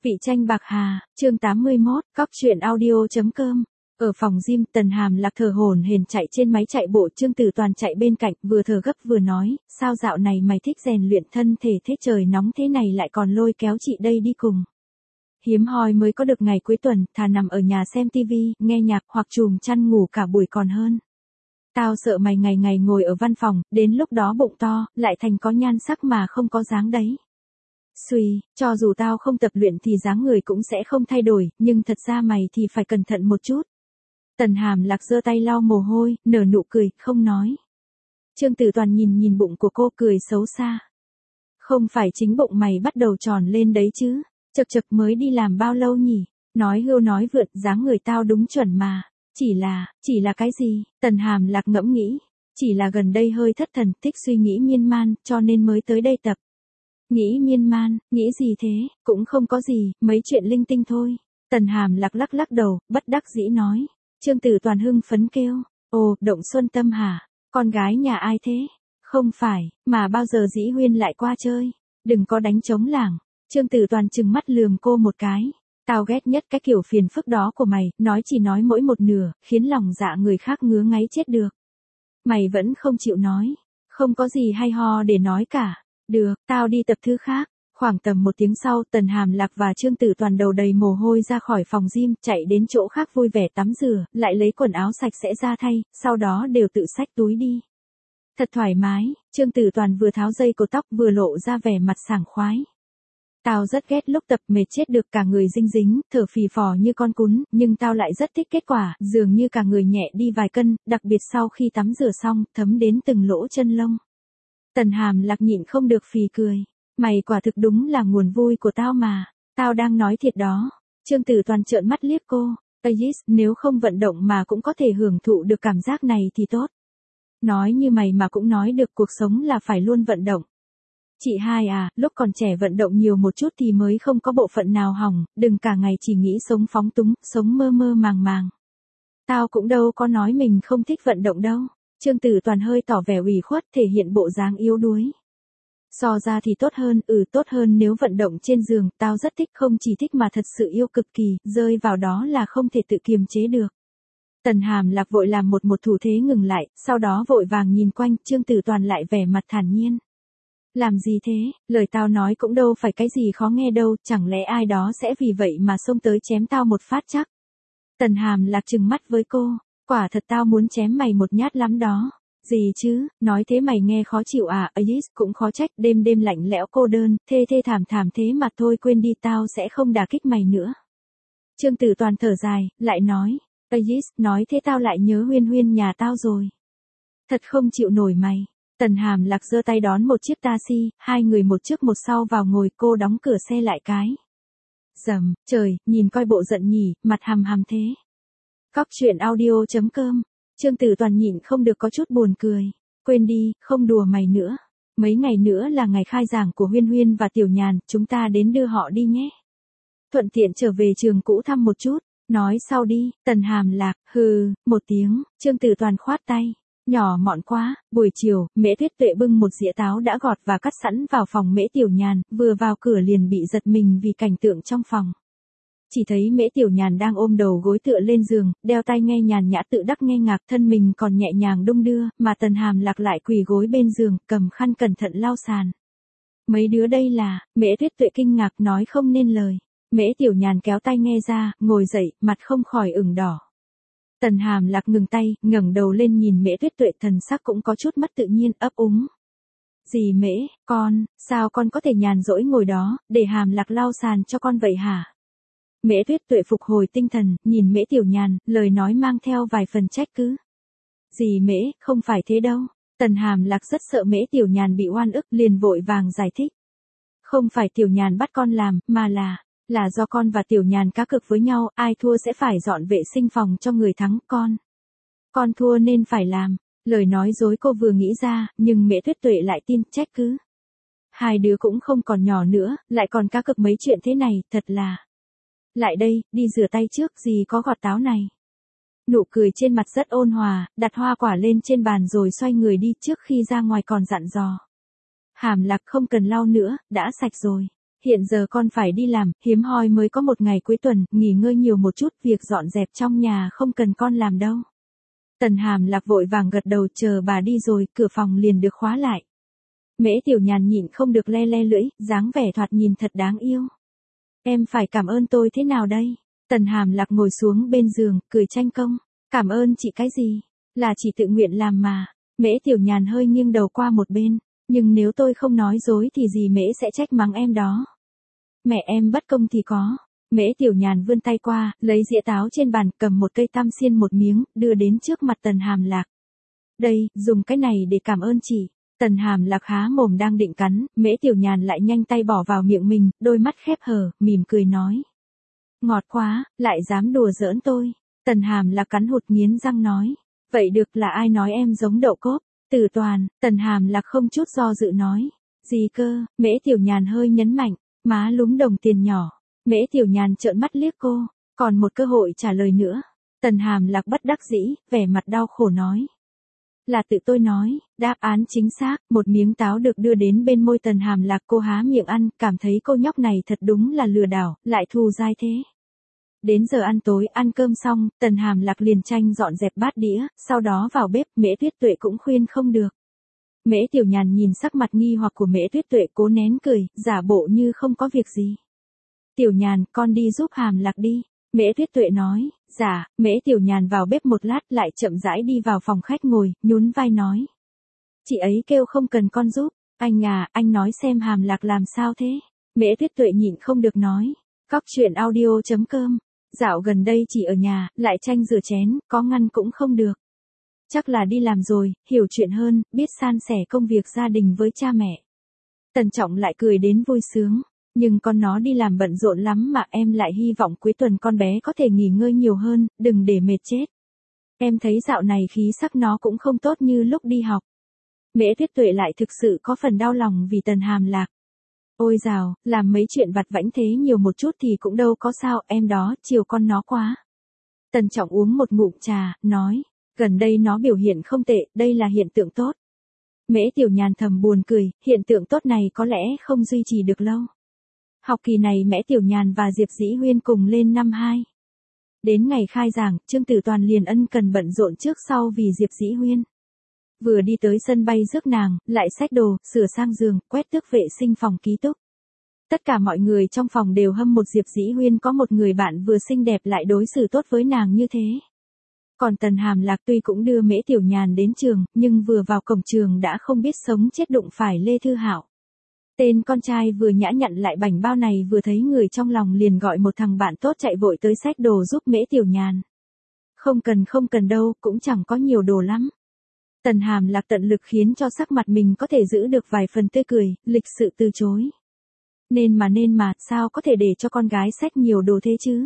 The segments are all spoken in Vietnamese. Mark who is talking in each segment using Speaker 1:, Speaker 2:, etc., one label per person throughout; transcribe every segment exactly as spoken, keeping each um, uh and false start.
Speaker 1: Vị tranh bạc hà, chương tám mươi mốt, cóc truyện audio.com. Ở phòng gym, Tần Hàm Lạc thở hổn hển chạy trên máy chạy bộ, Trương Tử Toàn chạy bên cạnh, vừa thở gấp vừa nói, sao dạo này mày thích rèn luyện thân thể thế, trời nóng thế này lại còn lôi kéo chị đây đi cùng. Hiếm hoi mới có được ngày cuối tuần, thà nằm ở nhà xem tivi, nghe nhạc hoặc chùm chăn ngủ cả buổi còn hơn. Tao sợ mày ngày ngày ngồi ở văn phòng, đến lúc đó bụng to, lại thành có nhan sắc mà không có dáng đấy. Xùi, cho dù tao không tập luyện thì dáng người cũng sẽ không thay đổi, nhưng thật ra mày thì phải cẩn thận một chút. Tần Hàm Lạc giơ tay lau mồ hôi, nở nụ cười, không nói. Trương Tử Toàn nhìn nhìn bụng của cô cười xấu xa. Không phải chính bụng mày bắt đầu tròn lên đấy chứ, chật chật mới đi làm bao lâu nhỉ, nói hưu nói vượt, dáng người tao đúng chuẩn mà. Chỉ là, chỉ là cái gì, Tần Hàm Lạc ngẫm nghĩ, chỉ là gần đây hơi thất thần, thích suy nghĩ miên man, cho nên mới tới đây tập. Nghĩ miên man, nghĩ gì thế, cũng không có gì, mấy chuyện linh tinh thôi. Tần Hàm Lạc lắc lắc đầu, bất đắc dĩ nói. Trương Tử Toàn hưng phấn kêu, ồ, Động Xuân Tâm hả, con gái nhà ai thế? Không phải, mà bao giờ Dĩ Huyên lại qua chơi, đừng có đánh trống lảng. Trương Tử Toàn trừng mắt lườm cô một cái. Tao ghét nhất cái kiểu phiền phức đó của mày, nói chỉ nói mỗi một nửa, khiến lòng dạ người khác ngứa ngáy chết được. Mày vẫn không chịu nói, không có gì hay ho để nói cả. Được, tao đi tập thứ khác. Khoảng tầm một tiếng sau, Tần Hàm Lạc và Trương Tử Toàn đầu đầy mồ hôi ra khỏi phòng gym, chạy đến chỗ khác vui vẻ tắm rửa, lại lấy quần áo sạch sẽ ra thay, sau đó đều tự xách túi đi. Thật thoải mái, Trương Tử Toàn vừa tháo dây cột tóc vừa lộ ra vẻ mặt sảng khoái. Tao rất ghét lúc tập mệt chết được, cả người dinh dính, thở phì phò như con cún, nhưng tao lại rất thích kết quả, dường như cả người nhẹ đi vài cân, đặc biệt sau khi tắm rửa xong, thấm đến từng lỗ chân lông. Tần Hàm Lạc nhịn không được phì cười. Mày quả thực đúng là nguồn vui của tao mà. Tao đang nói thiệt đó. Trương Tử Toàn trợn mắt liếc cô. Ayis, nếu không vận động mà cũng có thể hưởng thụ được cảm giác này thì tốt. Nói như mày mà cũng nói được, cuộc sống là phải luôn vận động. Chị hai à, lúc còn trẻ vận động nhiều một chút thì mới không có bộ phận nào hỏng, đừng cả ngày chỉ nghĩ sống phóng túng, sống mơ mơ màng màng. Tao cũng đâu có nói mình không thích vận động đâu. Trương Tử Toàn hơi tỏ vẻ ủy khuất, thể hiện bộ dáng yếu đuối. So ra thì tốt hơn, ừ tốt hơn nếu vận động trên giường, tao rất thích, không chỉ thích mà thật sự yêu cực kỳ, rơi vào đó là không thể tự kiềm chế được. Tần Hàm Lạc vội làm một một thủ thế ngừng lại, sau đó vội vàng nhìn quanh, Trương Tử Toàn lại vẻ mặt thản nhiên. Làm gì thế, lời tao nói cũng đâu phải cái gì khó nghe đâu, chẳng lẽ ai đó sẽ vì vậy mà xông tới chém tao một phát chắc. Tần Hàm Lạc trừng mắt với cô, quả thật tao muốn chém mày một nhát lắm đó. Gì chứ, nói thế mày nghe khó chịu à, Ayis cũng khó trách, đêm đêm lạnh lẽo cô đơn, thê thê thảm thảm thế mà thôi quên đi, tao sẽ không đả kích mày nữa. Trương Tử Toàn thở dài, lại nói, Ayis, nói thế tao lại nhớ Huyên Huyên nhà tao rồi. Thật không chịu nổi mày. Tần Hàm Lạc giơ tay đón một chiếc taxi, hai người một trước một sau vào ngồi, cô đóng cửa xe lại cái. Dầm, trời, nhìn coi bộ giận nhỉ, mặt hằm hằm thế. Cóc truyện audio.com. Trương Tử Toàn nhịn không được có chút buồn cười. Quên đi, không đùa mày nữa. Mấy ngày nữa là ngày khai giảng của Huyên Huyên và Tiểu Nhàn, chúng ta đến đưa họ đi nhé. Thuận tiện trở về trường cũ thăm một chút. Nói sau đi, Tần Hàm Lạc, hừ, một tiếng, Trương Tử Toàn khoát tay. Nhỏ mọn quá, buổi chiều, Mễ Tuyết Tuệ bưng một dĩa táo đã gọt và cắt sẵn vào phòng Mễ Tiểu Nhàn, vừa vào cửa liền bị giật mình vì cảnh tượng trong phòng. Chỉ thấy Mễ Tiểu Nhàn đang ôm đầu gối tựa lên giường, đeo tai nghe nhàn nhã tự đắc nghe ngạc, thân mình còn nhẹ nhàng đung đưa, mà Tần Hàm Lạc lại quỳ gối bên giường, cầm khăn cẩn thận lau sàn. Mấy đứa đây là, Mễ Tuyết Tuệ kinh ngạc nói không nên lời. Mễ Tiểu Nhàn kéo tai nghe ra, ngồi dậy, mặt không khỏi ửng đỏ. Tần Hàm Lạc ngừng tay, ngẩng đầu lên nhìn Mễ Tuyết Tuệ, thần sắc cũng có chút mất tự nhiên, ấp úng. Dì Mễ, con, sao con có thể nhàn rỗi ngồi đó, để Hàm Lạc lau sàn cho con vậy hả? Mễ Tuyết Tuệ phục hồi tinh thần, nhìn Mễ Tiểu Nhàn, lời nói mang theo vài phần trách cứ. Dì Mễ, không phải thế đâu. Tần Hàm Lạc rất sợ Mễ Tiểu Nhàn bị oan ức, liền vội vàng giải thích. Không phải Tiểu Nhàn bắt con làm, mà là, là do con và Tiểu Nhàn cá cược với nhau, ai thua sẽ phải dọn vệ sinh phòng cho người thắng, con. Con thua nên phải làm. Lời nói dối cô vừa nghĩ ra, nhưng Mễ Tuyết Tuệ lại tin, trách cứ. Hai đứa cũng không còn nhỏ nữa, lại còn cá cược mấy chuyện thế này, thật là. Lại đây, đi rửa tay trước, gì có gọt táo này. Nụ cười trên mặt rất ôn hòa, đặt hoa quả lên trên bàn rồi xoay người đi, trước khi ra ngoài còn dặn dò. Hàm Lạc không cần lau nữa, đã sạch rồi. Hiện giờ con phải đi làm, hiếm hoi mới có một ngày cuối tuần, nghỉ ngơi nhiều một chút, việc dọn dẹp trong nhà không cần con làm đâu. Tần Hàm Lạc vội vàng gật đầu, chờ bà đi rồi, cửa phòng liền được khóa lại. Mễ Tiểu Nhàn nhịn không được le le lưỡi, dáng vẻ thoạt nhìn thật đáng yêu. Em phải cảm ơn tôi thế nào đây? Tần Hàm Lạc ngồi xuống bên giường, cười tranh công. Cảm ơn chị cái gì? Là chị tự nguyện làm mà. Mễ Tiểu Nhàn hơi nghiêng đầu qua một bên. Nhưng nếu tôi không nói dối thì dì Mễ sẽ trách mắng em đó. Mẹ em bất công thì có. Mễ Tiểu Nhàn vươn tay qua, lấy dĩa táo trên bàn, cầm một cây tam xiên một miếng, đưa đến trước mặt Tần Hàm Lạc. Đây, dùng cái này để cảm ơn chị. Tần Hàm Lạc há mồm đang định cắn, Mễ Tiểu Nhàn lại nhanh tay bỏ vào miệng mình, đôi mắt khép hờ, mỉm cười nói. Ngọt quá, lại dám đùa giỡn tôi. Tần Hàm Lạc cắn hụt nghiến răng nói. Vậy được, là ai nói em giống đậu cốp? Tử Toàn. Tần Hàm Lạc không chút do dự nói. Gì cơ? Mễ Tiểu Nhàn hơi nhấn mạnh, má lúm đồng tiền nhỏ. Mễ Tiểu Nhàn trợn mắt liếc cô, còn một cơ hội trả lời nữa. Tần Hàm Lạc bất đắc dĩ, vẻ mặt đau khổ nói. Là tự tôi nói, đáp án chính xác, một miếng táo được đưa đến bên môi Tần Hàm Lạc, cô há miệng ăn, cảm thấy cô nhóc này thật đúng là lừa đảo, lại thù dai thế. Đến giờ ăn tối, ăn cơm xong, Tần Hàm Lạc liền tranh dọn dẹp bát đĩa, sau đó vào bếp, Mễ Tuyết Tuệ cũng khuyên không được. Mễ Tiểu Nhàn nhìn sắc mặt nghi hoặc của Mễ Tuyết Tuệ, cố nén cười, giả bộ như không có việc gì. Tiểu Nhàn, con đi giúp Hàm Lạc đi. Mễ Tuyết Tuệ nói. Dạ. Mễ Tiểu Nhàn vào bếp một lát, lại chậm rãi đi vào phòng khách ngồi, nhún vai nói. Chị ấy kêu không cần con giúp. Anh à, anh nói xem Hàm Lạc làm sao thế? Mễ Tuyết Tuệ nhịn không được nói. Cóc truyện audio chấm com. Dạo gần đây chỉ ở nhà, lại tranh rửa chén, có ngăn cũng không được. Chắc là đi làm rồi, hiểu chuyện hơn, biết san sẻ công việc gia đình với cha mẹ. Tần Trọng lại cười đến vui sướng. Nhưng con nó đi làm bận rộn lắm mà, em lại hy vọng cuối tuần con bé có thể nghỉ ngơi nhiều hơn, đừng để mệt chết. Em thấy dạo này khí sắc nó cũng không tốt như lúc đi học. Mễ Tuyết Tuệ lại thực sự có phần đau lòng vì Tần Hàm Lạc. Ôi dào, làm mấy chuyện vặt vãnh thế nhiều một chút thì cũng đâu có sao, em đó, chiều con nó quá. Tần Trọng uống một ngụm trà, nói, gần đây nó biểu hiện không tệ, đây là hiện tượng tốt. Mễ Tiểu Nhàn thầm buồn cười, hiện tượng tốt này có lẽ không duy trì được lâu. Học kỳ này Mễ Tiểu Nhàn và Diệp Dĩ Huyên cùng lên năm hai. Đến ngày khai giảng, Trương Tử Toàn liền ân cần bận rộn trước sau vì Diệp Dĩ Huyên. Vừa đi tới sân bay rước nàng, lại xách đồ, sửa sang giường, quét tước vệ sinh phòng ký túc. Tất cả mọi người trong phòng đều hâm mộ Diệp Dĩ Huyên có một người bạn vừa xinh đẹp lại đối xử tốt với nàng như thế. Còn Tần Hàm Lạc tuy cũng đưa Mễ Tiểu Nhàn đến trường, nhưng vừa vào cổng trường đã không biết sống chết đụng phải Lê Thư Hạo. Tên con trai vừa nhã nhặn lại bảnh bao này vừa thấy người trong lòng liền gọi một thằng bạn tốt chạy vội tới xách đồ giúp Mễ Tiểu Nhàn. Không cần không cần đâu, cũng chẳng có nhiều đồ lắm. Tần Hàm Lạc tận lực khiến cho sắc mặt mình có thể giữ được vài phần tươi cười, lịch sự từ chối. Nên mà nên mà, sao có thể để cho con gái xách nhiều đồ thế chứ?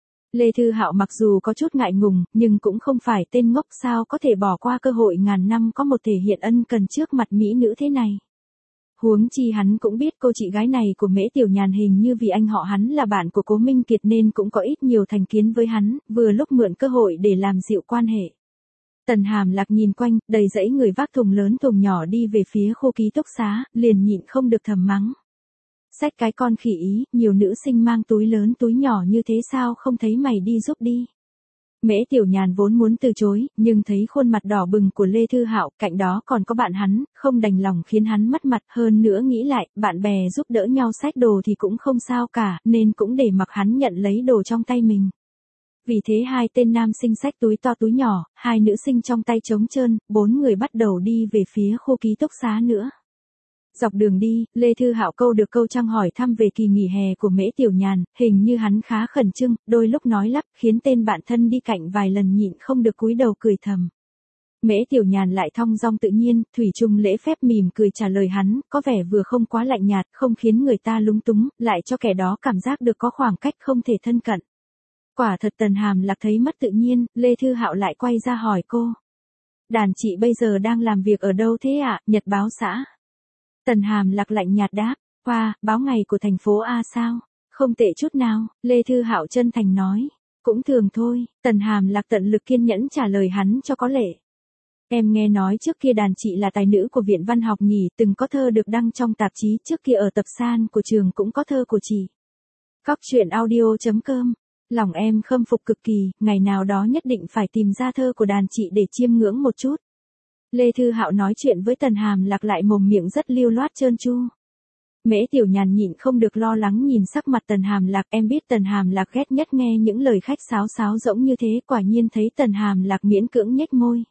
Speaker 1: Lê Thư Hạo mặc dù có chút ngại ngùng, nhưng cũng không phải tên ngốc, sao có thể bỏ qua cơ hội ngàn năm có một thể hiện ân cần trước mặt mỹ nữ thế này. Huống chi hắn cũng biết cô chị gái này của Mễ Tiểu Nhàn hình như vì anh họ hắn là bạn của Cố Minh Kiệt nên cũng có ít nhiều thành kiến với hắn, vừa lúc mượn cơ hội để làm dịu quan hệ. Tần Hàm Lạc nhìn quanh, đầy dãy người vác thùng lớn thùng nhỏ đi về phía khu ký túc xá, liền nhịn không được thầm mắng. Xách cái con khỉ ý, nhiều nữ sinh mang túi lớn túi nhỏ như thế sao không thấy mày đi giúp đi. Mễ Tiểu Nhàn vốn muốn từ chối, nhưng thấy khuôn mặt đỏ bừng của Lê Thư Hạo, cạnh đó còn có bạn hắn, không đành lòng khiến hắn mất mặt, hơn nữa nghĩ lại, bạn bè giúp đỡ nhau xách đồ thì cũng không sao cả, nên cũng để mặc hắn nhận lấy đồ trong tay mình. Vì thế hai tên nam sinh xách túi to túi nhỏ, hai nữ sinh trong tay trống trơn, bốn người bắt đầu đi về phía khu ký túc xá nữa. Dọc đường đi, Lê Thư Hạo câu được câu trăng hỏi thăm về kỳ nghỉ hè của Mễ Tiểu Nhàn, hình như hắn khá khẩn trương, đôi lúc nói lắp, khiến tên bạn thân đi cạnh vài lần nhịn không được cúi đầu cười thầm. Mễ Tiểu Nhàn lại thong dong tự nhiên, thủy chung lễ phép mỉm cười trả lời hắn, có vẻ vừa không quá lạnh nhạt, không khiến người ta lúng túng, lại cho kẻ đó cảm giác được có khoảng cách không thể thân cận. Quả thật Tần Hàm Lạc thấy mất tự nhiên, Lê Thư Hạo lại quay ra hỏi cô. Đàn chị bây giờ đang làm việc ở đâu thế ạ? Nhật báo xã. Tần Hàm Lạc lạnh nhạt đáp, qua, báo ngày của thành phố A sao? Không tệ chút nào, Lê Thư Hạo chân thành nói. Cũng thường thôi, Tần Hàm Lạc tận lực kiên nhẫn trả lời hắn cho có lệ. Em nghe nói trước kia đàn chị là tài nữ của Viện Văn học nhỉ, từng có thơ được đăng trong tạp chí, trước kia ở tập san của trường cũng có thơ của chị. Cóc truyện audio chấm com. Lòng em khâm phục cực kỳ, ngày nào đó nhất định phải tìm ra thơ của đàn chị để chiêm ngưỡng một chút. Lê Thư Hạo nói chuyện với Tần Hàm Lạc lại mồm miệng rất lưu loát trơn tru. Mễ Tiểu Nhàn nhịn không được lo lắng nhìn sắc mặt Tần Hàm Lạc, em biết Tần Hàm Lạc ghét nhất nghe những lời khách sáo sáo rỗng như thế, quả nhiên thấy Tần Hàm Lạc miễn cưỡng nhếch môi.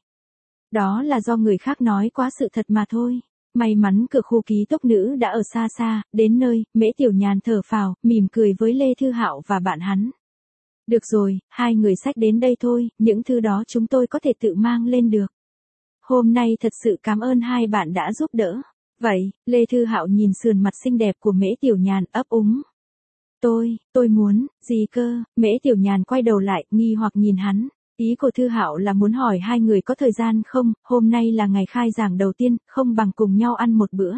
Speaker 1: Đó là do người khác nói quá sự thật mà thôi. May mắn cửa khu ký túc nữ đã ở xa xa, đến nơi, Mễ Tiểu Nhàn thở phào, mỉm cười với Lê Thư Hạo và bạn hắn. Được rồi, hai người xách đến đây thôi, những thứ đó chúng tôi có thể tự mang lên được. Hôm nay thật sự cảm ơn hai bạn đã giúp đỡ. Vậy, Lê Thư Hạo nhìn sườn mặt xinh đẹp của Mễ Tiểu Nhàn ấp úng. Tôi, tôi muốn, gì cơ, Mễ Tiểu Nhàn quay đầu lại, nghi hoặc nhìn hắn. Ý của Thư Hạo là muốn hỏi hai người có thời gian không, hôm nay là ngày khai giảng đầu tiên, không bằng cùng nhau ăn một bữa.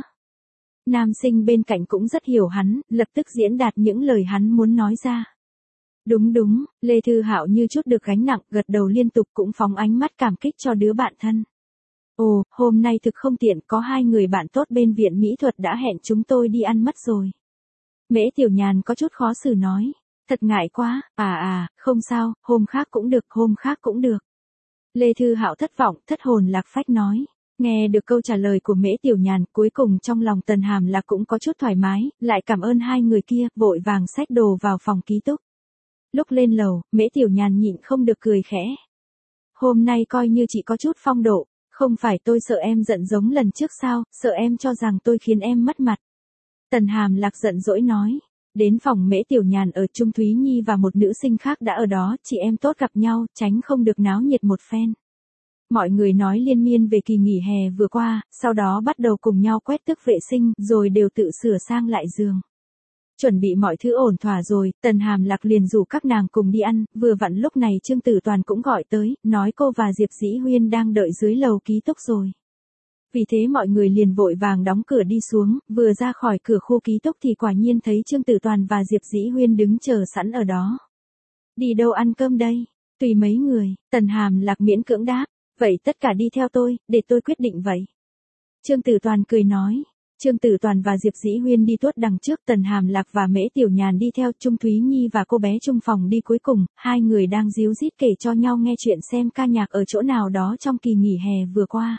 Speaker 1: Nam sinh bên cạnh cũng rất hiểu hắn, lập tức diễn đạt những lời hắn muốn nói ra. Đúng đúng, Lê Thư Hạo như chút được gánh nặng, gật đầu liên tục cũng phóng ánh mắt cảm kích cho đứa bạn thân. Ồ, hôm nay thực không tiện, có hai người bạn tốt bên viện mỹ thuật đã hẹn chúng tôi đi ăn mất rồi. Mễ Tiểu Nhàn có chút khó xử nói. Thật ngại quá, à à, không sao, hôm khác cũng được, hôm khác cũng được. Lê Thư Hạo thất vọng, thất hồn lạc phách nói. Nghe được câu trả lời của Mễ Tiểu Nhàn, cuối cùng trong lòng Tần Hàm Lạc cũng có chút thoải mái, lại cảm ơn hai người kia, vội vàng xách đồ vào phòng ký túc. Lúc lên lầu, Mễ Tiểu Nhàn nhịn không được cười khẽ. Hôm nay coi như chị có chút phong độ, không phải tôi sợ em giận giống lần trước sao, sợ em cho rằng tôi khiến em mất mặt. Tần Hàm Lạc giận dỗi nói. Đến phòng Mễ Tiểu Nhàn ở, Trung Thúy Nhi và một nữ sinh khác đã ở đó, chị em tốt gặp nhau, tránh không được náo nhiệt một phen. Mọi người nói liên miên về kỳ nghỉ hè vừa qua, sau đó bắt đầu cùng nhau quét tước vệ sinh, rồi đều tự sửa sang lại giường. Chuẩn bị mọi thứ ổn thỏa rồi, Tần Hàm Lạc liền rủ các nàng cùng đi ăn, vừa vặn lúc này Trương Tử Toàn cũng gọi tới, nói cô và Diệp Dĩ Huyên đang đợi dưới lầu ký túc rồi. Vì thế mọi người liền vội vàng đóng cửa đi xuống, vừa ra khỏi cửa khu ký túc thì quả nhiên thấy Trương Tử Toàn và Diệp Dĩ Huyên đứng chờ sẵn ở đó. Đi đâu ăn cơm đây? Tùy mấy người, Tần Hàm Lạc miễn cưỡng đáp, vậy tất cả đi theo tôi, để tôi quyết định vậy. Trương Tử Toàn cười nói. Trương Tử Toàn và Diệp Dĩ Huyên đi tuốt đằng trước, Tần Hàm Lạc và Mễ Tiểu Nhàn đi theo, Trung Thúy Nhi và cô bé Trung Phòng đi cuối cùng, hai người đang díu dít kể cho nhau nghe chuyện xem ca nhạc ở chỗ nào đó trong kỳ nghỉ hè vừa qua.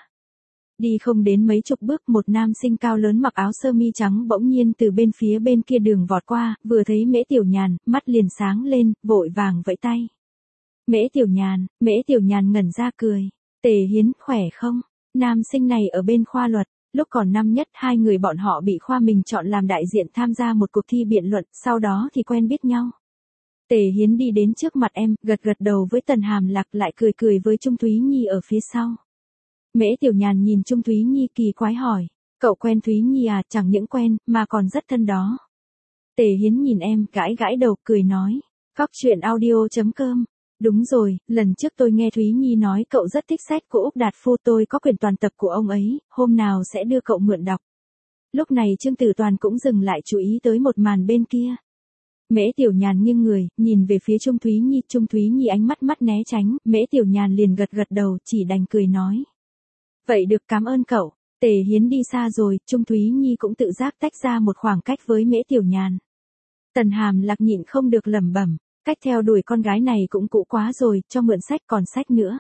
Speaker 1: Đi không đến mấy chục bước, một nam sinh cao lớn mặc áo sơ mi trắng bỗng nhiên từ bên phía bên kia đường vọt qua, vừa thấy Mễ Tiểu Nhàn, mắt liền sáng lên, vội vàng vẫy tay. Mễ Tiểu Nhàn, Mễ Tiểu Nhàn ngẩn ra cười. Tề Hiến, khỏe không? Nam sinh này ở bên khoa luật, lúc còn năm nhất hai người bọn họ bị khoa mình chọn làm đại diện tham gia một cuộc thi biện luận, sau đó thì quen biết nhau. Tề Hiến đi đến trước mặt em, gật gật đầu với Tần Hàm Lạc, lại cười cười với Trung Thúy Nhi ở phía sau. Mễ Tiểu Nhàn nhìn Trung Thúy Nhi kỳ quái hỏi, cậu quen Thúy Nhi à? Chẳng những quen, mà còn rất thân đó. Tề Hiến nhìn em, gãi gãi đầu, cười nói, cóc truyện audio chấm com. Đúng rồi, lần trước tôi nghe Thúy Nhi nói cậu rất thích sách của Úc Đạt Phu, tôi có quyển toàn tập của ông ấy, hôm nào sẽ đưa cậu mượn đọc. Lúc này Trương Tử Toàn cũng dừng lại chú ý tới một màn bên kia. Mễ Tiểu Nhàn nghiêng người, nhìn về phía Trung Thúy Nhi, Trung Thúy Nhi ánh mắt mắt né tránh, Mễ Tiểu Nhàn liền gật gật đầu, chỉ đành cười nói. Vậy được, cảm ơn cậu. Tề Hiến đi xa rồi, Trung Thúy Nhi cũng tự giác tách ra một khoảng cách với Mễ Tiểu Nhàn. Tần Hàm Lạc nhịn không được lẩm bẩm, cách theo đuổi con gái này cũng cũ quá rồi, cho mượn sách còn sách nữa.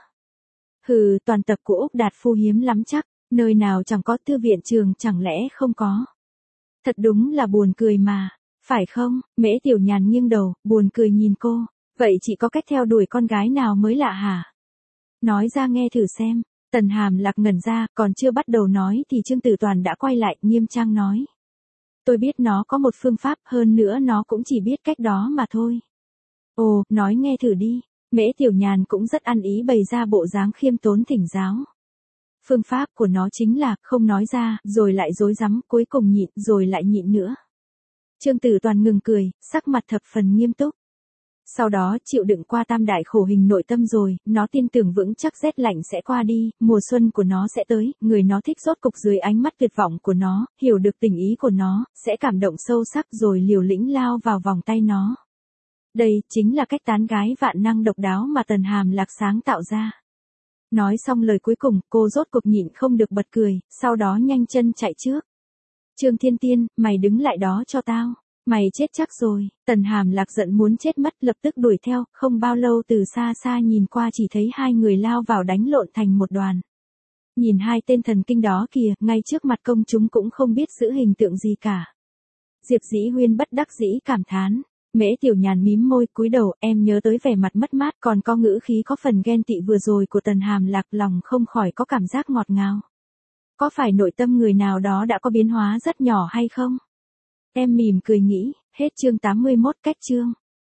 Speaker 1: Hừ, toàn tập của Úc Đạt Phu hiếm lắm chắc, nơi nào chẳng có, thư viện trường chẳng lẽ không có. Thật đúng là buồn cười mà, phải không? Mễ Tiểu Nhàn nghiêng đầu, buồn cười nhìn cô, vậy chị có cách theo đuổi con gái nào mới lạ hả? Nói ra nghe thử xem. Tần Hàm Lạc ngẩn ra, còn chưa bắt đầu nói thì Trương Tử Toàn đã quay lại, nghiêm trang nói. Tôi biết nó có một phương pháp, hơn nữa nó cũng chỉ biết cách đó mà thôi. Ồ, nói nghe thử đi. Mễ Tiểu Nhàn cũng rất ăn ý bày ra bộ dáng khiêm tốn thỉnh giáo. Phương pháp của nó chính là, không nói ra, rồi lại dối rắm, cuối cùng nhịn, rồi lại nhịn nữa. Trương Tử Toàn ngừng cười, sắc mặt thập phần nghiêm túc. Sau đó chịu đựng qua tam đại khổ hình nội tâm rồi, nó tin tưởng vững chắc rét lạnh sẽ qua đi, mùa xuân của nó sẽ tới, người nó thích rốt cục dưới ánh mắt tuyệt vọng của nó, hiểu được tình ý của nó, sẽ cảm động sâu sắc rồi liều lĩnh lao vào vòng tay nó. Đây chính là cách tán gái vạn năng độc đáo mà Tần Hàm Lạc sáng tạo ra. Nói xong lời cuối cùng, cô rốt cuộc nhịn không được bật cười, sau đó nhanh chân chạy trước. Trương Thiên Tiên, mày đứng lại đó cho tao. Mày chết chắc rồi. Tần Hàm Lạc giận muốn chết mất, lập tức đuổi theo, không bao lâu từ xa xa nhìn qua chỉ thấy hai người lao vào đánh lộn thành một đoàn. Nhìn hai tên thần kinh đó kìa, ngay trước mặt công chúng cũng không biết giữ hình tượng gì cả. Diệp Dĩ Huyên bất đắc dĩ cảm thán. Mễ Tiểu Nhàn mím môi cúi đầu, em nhớ tới vẻ mặt mất mát còn có ngữ khí có phần ghen tị vừa rồi của Tần Hàm Lạc, lòng không khỏi có cảm giác ngọt ngào. Có phải nội tâm người nào đó đã có biến hóa rất nhỏ hay không? Em mỉm cười nghĩ, hết chương tám mươi mốt, cách chương.